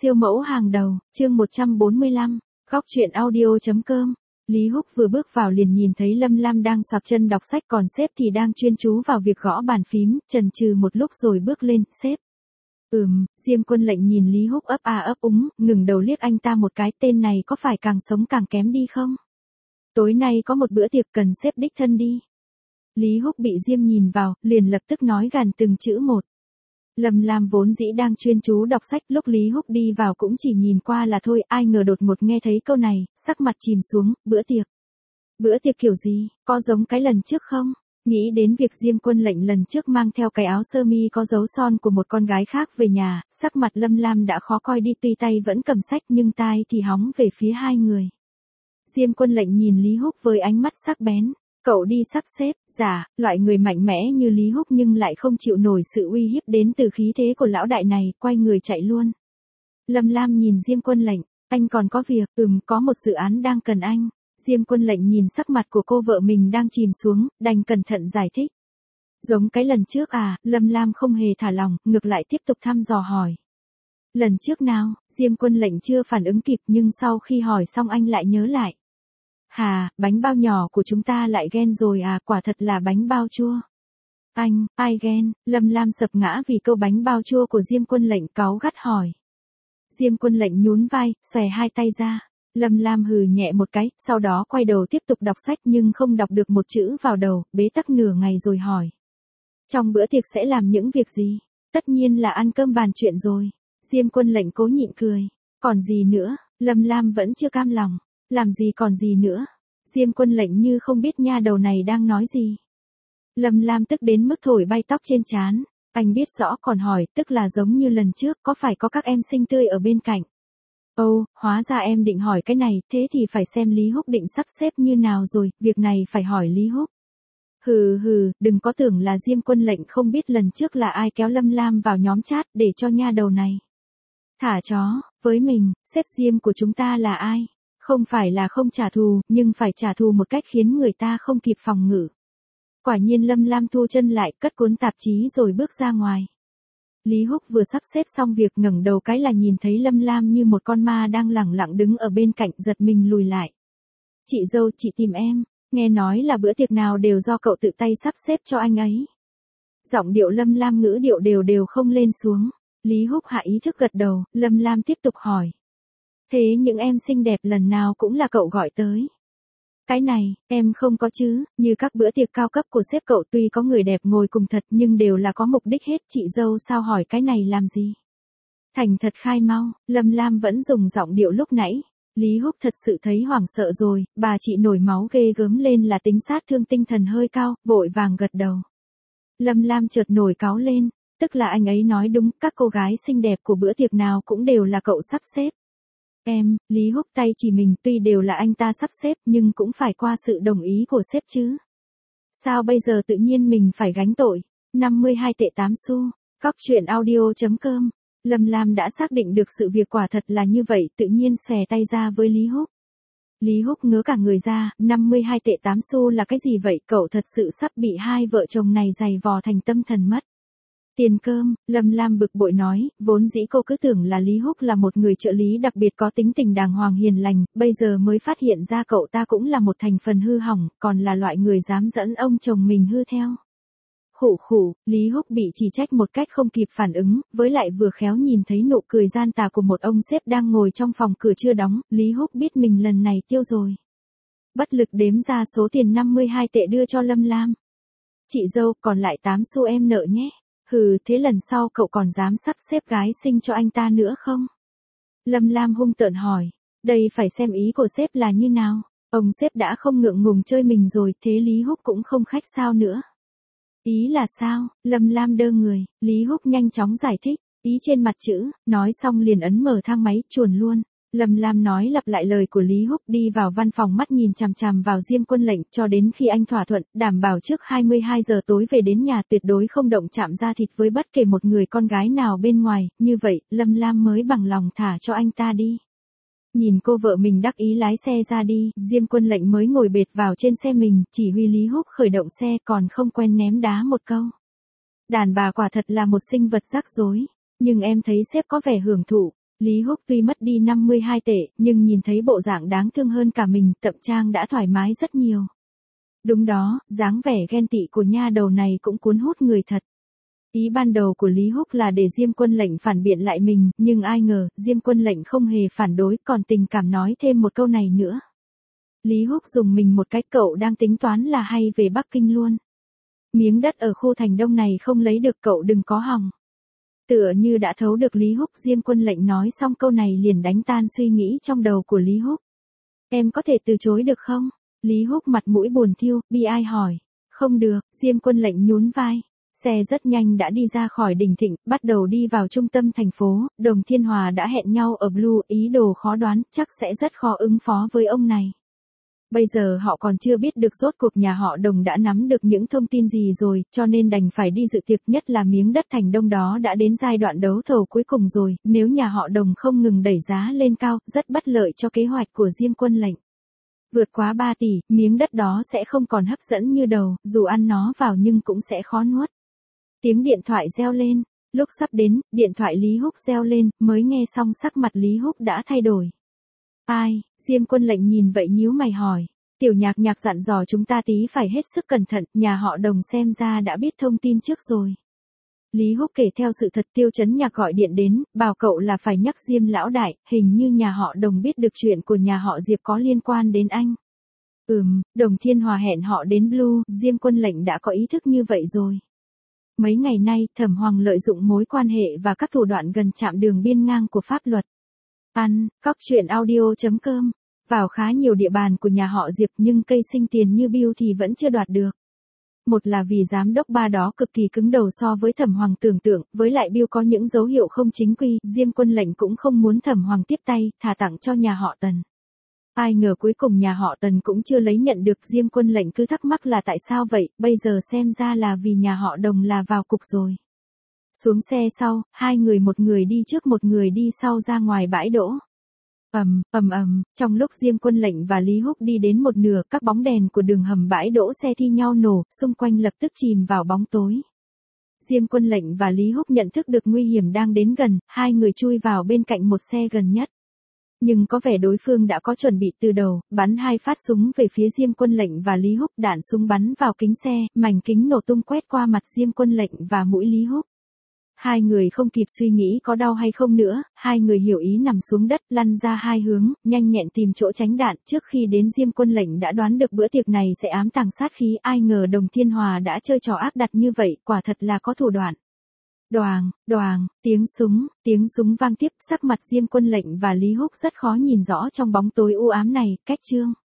Siêu mẫu hàng đầu, chương 145, góc truyện audio.com. Lý Húc vừa bước vào liền nhìn thấy Lâm Lam đang xoạc chân đọc sách, còn sếp thì đang chuyên chú vào việc gõ bàn phím, chần chừ một lúc rồi bước lên, sếp. Diêm Quân Lệnh nhìn Lý Húc ấp a ấp úng, ngừng đầu liếc anh ta một cái, tên này có phải càng sống càng kém đi không? Tối nay có một bữa tiệc cần sếp đích thân đi. Lý Húc bị Diêm nhìn vào, liền lập tức nói gàn từng chữ một. Lâm Lam vốn dĩ đang chuyên chú đọc sách, lúc Lý Húc đi vào cũng chỉ nhìn qua là thôi, ai ngờ đột ngột nghe thấy câu này, sắc mặt chìm xuống, bữa tiệc. Bữa tiệc kiểu gì, có giống cái lần trước không? Nghĩ đến việc Diêm Quân Lệnh lần trước mang theo cái áo sơ mi có dấu son của một con gái khác về nhà, sắc mặt Lâm Lam đã khó coi đi, tuy tay vẫn cầm sách nhưng tai thì hóng về phía hai người. Diêm Quân Lệnh nhìn Lý Húc với ánh mắt sắc bén. Cậu đi sắp xếp, loại người mạnh mẽ như Lý Húc nhưng lại không chịu nổi sự uy hiếp đến từ khí thế của lão đại này, quay người chạy luôn. Lâm Lam nhìn Diêm Quân Lệnh, anh còn có việc, có một dự án đang cần anh. Diêm Quân Lệnh nhìn sắc mặt của cô vợ mình đang chìm xuống, đành cẩn thận giải thích. Giống cái lần trước à, Lâm Lam không hề thả lòng, ngược lại tiếp tục thăm dò hỏi. Lần trước nào, Diêm Quân Lệnh chưa phản ứng kịp nhưng sau khi hỏi xong anh lại nhớ lại. Hà, bánh bao nhỏ của chúng ta lại ghen rồi à, quả thật là bánh bao chua. Anh, ai ghen? Lâm Lam sập ngã vì câu bánh bao chua của Diêm Quân Lệnh, cáu gắt hỏi. Diêm Quân Lệnh nhún vai, xòe hai tay ra. Lâm Lam hừ nhẹ một cái, sau đó quay đầu tiếp tục đọc sách nhưng không đọc được một chữ vào đầu, bế tắc nửa ngày rồi hỏi. Trong bữa tiệc sẽ làm những việc gì? Tất nhiên là ăn cơm bàn chuyện rồi. Diêm Quân Lệnh cố nhịn cười. Còn gì nữa? Lâm Lam vẫn chưa cam lòng. Làm gì còn gì nữa? Diêm Quân Lệnh như không biết nha đầu này đang nói gì. Lâm Lam tức đến mức thổi bay tóc trên trán. Anh biết rõ còn hỏi, tức là giống như lần trước, có phải có các em xinh tươi ở bên cạnh? Hóa ra em định hỏi cái này, thế thì phải xem Lý Húc định sắp xếp như nào rồi, việc này phải hỏi Lý Húc. Đừng có tưởng là Diêm Quân Lệnh không biết lần trước là ai kéo Lâm Lam vào nhóm chat để cho nha đầu này. Thả chó, với mình, sếp Diêm của chúng ta là ai? Không phải là không trả thù, nhưng phải trả thù một cách khiến người ta không kịp phòng ngự. Quả nhiên Lâm Lam thu chân lại, cất cuốn tạp chí rồi bước ra ngoài. Lý Húc vừa sắp xếp xong việc ngẩng đầu cái là nhìn thấy Lâm Lam như một con ma đang lẳng lặng đứng ở bên cạnh, giật mình lùi lại. Chị dâu, chị tìm em, nghe nói là bữa tiệc nào đều do cậu tự tay sắp xếp cho anh ấy. Giọng điệu Lâm Lam ngữ điệu đều không lên xuống. Lý Húc hạ ý thức gật đầu, Lâm Lam tiếp tục hỏi. Thế những em xinh đẹp lần nào cũng là cậu gọi tới? Cái này, em không có chứ, như các bữa tiệc cao cấp của sếp cậu tuy có người đẹp ngồi cùng thật nhưng đều là có mục đích hết, chị dâu sao hỏi cái này làm gì? Thành thật khai mau, Lâm Lam vẫn dùng giọng điệu lúc nãy. Lý Húc thật sự thấy hoảng sợ rồi, bà chị nổi máu ghê gớm lên là tính sát thương tinh thần hơi cao, vội vàng gật đầu. Lâm Lam chợt nổi cáu lên, tức là anh ấy nói đúng, các cô gái xinh đẹp của bữa tiệc nào cũng đều là cậu sắp xếp. Em, Lý Húc tay chỉ mình, tuy đều là anh ta sắp xếp nhưng cũng phải qua sự đồng ý của sếp chứ. Sao bây giờ tự nhiên mình phải gánh tội? 52 tệ 8 xu, góc truyện audio.com. Lâm Lam đã xác định được sự việc quả thật là như vậy, tự nhiên xòe tay ra với Lý Húc. Lý Húc ngớ cả người ra, 52 tệ 8 xu là cái gì vậy? Cậu thật sự sắp bị hai vợ chồng này giày vò thành tâm thần mất. Tiền cơm, Lâm Lam bực bội nói, vốn dĩ cô cứ tưởng là Lý Húc là một người trợ lý đặc biệt có tính tình đàng hoàng hiền lành, bây giờ mới phát hiện ra cậu ta cũng là một thành phần hư hỏng, còn là loại người dám dẫn ông chồng mình hư theo. Lý Húc bị chỉ trách một cách không kịp phản ứng, với lại vừa khéo nhìn thấy nụ cười gian tà của một ông sếp đang ngồi trong phòng cửa chưa đóng, Lý Húc biết mình lần này tiêu rồi. Bất lực đếm ra số tiền 52 tệ đưa cho Lâm Lam. Chị dâu, còn lại 8 xu em nợ nhé. Thế lần sau cậu còn dám sắp xếp gái xinh cho anh ta nữa không? Lâm Lam hung tợn hỏi. Đây phải xem ý của sếp là như nào. Ông sếp đã không ngượng ngùng chơi mình rồi, thế Lý Húc cũng không khách sao nữa. Ý là sao? Lâm Lam đơ người, Lý Húc nhanh chóng giải thích. Ý trên mặt chữ, nói xong liền ấn mở thang máy, chuồn luôn. Lâm Lam nói lặp lại lời của Lý Húc, đi vào văn phòng, mắt nhìn chằm chằm vào Diêm Quân Lệnh cho đến khi anh thỏa thuận, đảm bảo trước 22 giờ tối về đến nhà tuyệt đối không động chạm da thịt với bất kể một người con gái nào bên ngoài, như vậy, Lâm Lam mới bằng lòng thả cho anh ta đi. Nhìn cô vợ mình đắc ý lái xe ra đi, Diêm Quân Lệnh mới ngồi bệt vào trên xe mình, chỉ huy Lý Húc khởi động xe còn không quên ném đá một câu. Đàn bà quả thật là một sinh vật rắc rối, nhưng em thấy sếp có vẻ hưởng thụ. Lý Húc tuy mất đi 52 tệ, nhưng nhìn thấy bộ dạng đáng thương hơn cả mình, Tập Trang đã thoải mái rất nhiều. Đúng đó, dáng vẻ ghen tị của nha đầu này cũng cuốn hút người thật. Ý ban đầu của Lý Húc là để Diêm Quân Lệnh phản biện lại mình, nhưng ai ngờ, Diêm Quân Lệnh không hề phản đối, còn tình cảm nói thêm một câu này nữa. Lý Húc dùng mình một cách, cậu đang tính toán là hay về Bắc Kinh luôn. Miếng đất ở khu thành đông này không lấy được, cậu đừng có hòng. Tựa như đã thấu được Lý Húc, Diêm Quân Lệnh nói xong câu này liền đánh tan suy nghĩ trong đầu của Lý Húc. Em có thể từ chối được không? Lý Húc mặt mũi buồn thiu, bi ai hỏi. Không được, Diêm Quân Lệnh nhún vai. Xe rất nhanh đã đi ra khỏi Đình Thịnh, bắt đầu đi vào trung tâm thành phố. Đồng Thiên Hòa đã hẹn nhau ở Blue, ý đồ khó đoán, chắc sẽ rất khó ứng phó với ông này. Bây giờ họ còn chưa biết được rốt cuộc nhà họ Đồng đã nắm được những thông tin gì rồi, cho nên đành phải đi dự tiệc, nhất là miếng đất thành đông đó đã đến giai đoạn đấu thầu cuối cùng rồi, nếu nhà họ Đồng không ngừng đẩy giá lên cao, rất bất lợi cho kế hoạch của Diêm Quân Lệnh. Vượt quá 3 tỷ, miếng đất đó sẽ không còn hấp dẫn như đầu, dù ăn nó vào nhưng cũng sẽ khó nuốt. Tiếng điện thoại reo lên, lúc sắp đến, điện thoại Lý Húc reo lên, mới nghe xong sắc mặt Lý Húc đã thay đổi. Ai? Diêm Quân Lệnh nhìn vậy nhíu mày hỏi. Tiểu Nhạc Nhạc dặn dò chúng ta tí phải hết sức cẩn thận, nhà họ Đồng xem ra đã biết thông tin trước rồi. Lý Húc kể theo sự thật. Tiêu Chấn Nhạc gọi điện đến, bảo cậu là phải nhắc Diêm lão đại, hình như nhà họ Đồng biết được chuyện của nhà họ Diệp có liên quan đến anh. Đồng Thiên Hòa hẹn họ đến Blue, Diêm Quân Lệnh đã có ý thức như vậy rồi. Mấy ngày nay, Thẩm Hoàng lợi dụng mối quan hệ và các thủ đoạn gần chạm đường biên ngang của pháp luật. Cóc.audio.com vào khá nhiều địa bàn của nhà họ Diệp, nhưng cây sinh tiền như Bill thì vẫn chưa đoạt được. Một là vì giám đốc ba đó cực kỳ cứng đầu so với Thẩm Hoàng tưởng tượng, với lại Bill có những dấu hiệu không chính quy, Diêm Quân Lệnh cũng không muốn Thẩm Hoàng tiếp tay, thà tặng cho nhà họ Tần. Ai ngờ cuối cùng nhà họ Tần cũng chưa lấy nhận được. Diêm Quân Lệnh cứ thắc mắc là tại sao vậy, bây giờ xem ra là vì nhà họ Đồng là vào cục rồi. Xuống xe sau, hai người, một người đi trước một người đi sau ra ngoài bãi đỗ. Trong lúc Diêm Quân Lệnh và Lý Húc đi đến một nửa, các bóng đèn của đường hầm bãi đỗ xe thi nhau nổ, xung quanh lập tức chìm vào bóng tối. Diêm Quân Lệnh và Lý Húc nhận thức được nguy hiểm đang đến gần, hai người chui vào bên cạnh một xe gần nhất. Nhưng có vẻ đối phương đã có chuẩn bị từ đầu, bắn 2 phát súng về phía Diêm Quân Lệnh và Lý Húc, đạn súng bắn vào kính xe, mảnh kính nổ tung quét qua mặt Diêm Quân Lệnh và mũi Lý Húc. Hai người không kịp suy nghĩ có đau hay không nữa, hai người hiểu ý nằm xuống đất, lăn ra hai hướng, nhanh nhẹn tìm chỗ tránh đạn. Trước khi đến, Diêm Quân Lệnh đã đoán được bữa tiệc này sẽ ám tàng sát khí, ai ngờ Đồng Thiên Hòa đã chơi trò áp đặt như vậy, quả thật là có thủ đoạn. Đoàng, tiếng súng vang tiếp, sắc mặt Diêm Quân Lệnh và Lý Húc rất khó nhìn rõ trong bóng tối u ám này. Cách chương